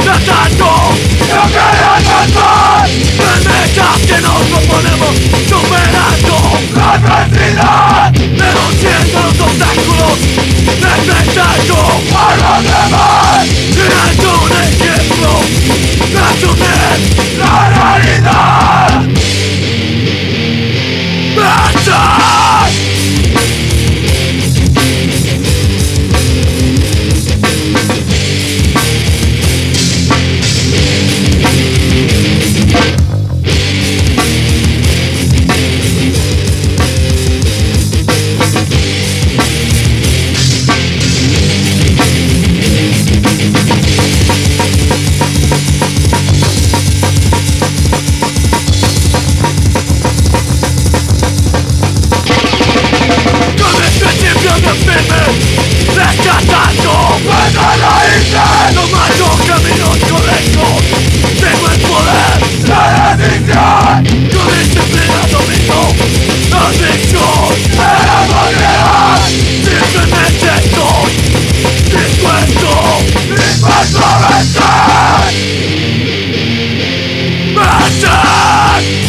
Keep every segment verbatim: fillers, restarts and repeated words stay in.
tanto, no queda tanto. El meta que nos proponemos superando la adversidad, venciendo los obstáculos, enfrentando a los demás, creando un ejemplo de asumir la realidad. ¡Basta! Rescatando nuestra raíces, tomando caminos correctos, tengo el poder, la decisión, con disciplina domino la adicción de la sociedad. Simplemente estoy dispuesto, dispuesto a vencer. ¡Vencer!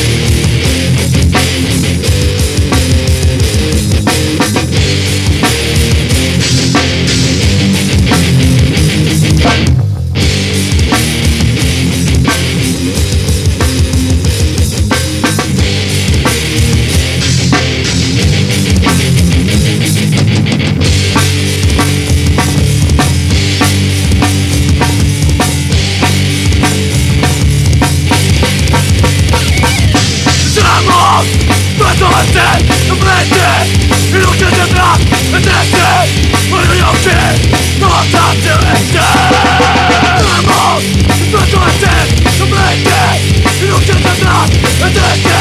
Enfrente, y lo que tendrás es este, pero yo sé, no bastante este. Vamos, dispuesto a ser, enfrente, y lo que tendrás es este.